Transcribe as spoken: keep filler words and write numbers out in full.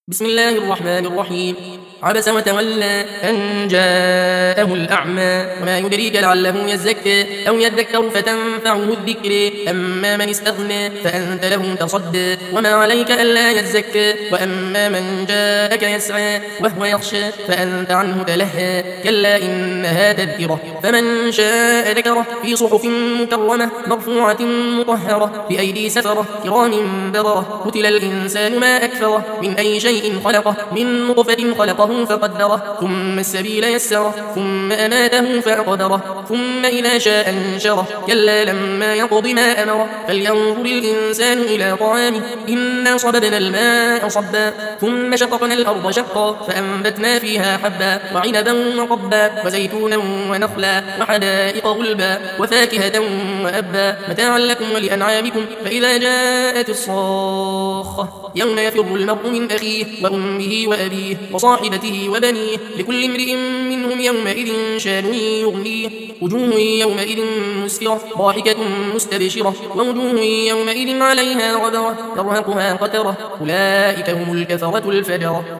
بسم الله الرحمن الرحيم. عبس وتولى أن جاءه الأعمى وما يدريك لعله يزكى أو يذكر فتنفعه الذكر أما من استغنى فأنت له تصدى وما عليك ألا يزكى وأما من جاءك يسعى وهو يخشى فأنت عنه تلهى كلا إنها تذكرة فمن شاء ذكره في صحف مكرمة مرفوعة مطهرة بأيدي سفرة كرام بررة قتل الإنسان ما أكفره من أي شيء خلقه من نطفة خلقه فقدره ثم السبيل يسره ثم أماته فأقدره ثم إذا شاء أنشره كلا لما يقض ما أمره فلينظر الإنسان إلى طعامه إنا صببنا الماء صبا ثم شققنا الأرض شقا فأنبتنا فيها حبا وعنبا وقبا وزيتونا ونخلا وحدائق غلبا وفاكهة وأبا متاعا لكم ولأنعامكم فإذا جاءت الصاخة يوم يفر المرء من أخيه وأمه وأبيه وصاحبته وبنيه لكل امرئ منهم يومئذ شان يغنيه وجوه يومئذ مسفرة ضاحكة مستبشرة ووجوه يومئذ عليها غبرة ترهقها قترة أولئك هم الكفرة الفجرة.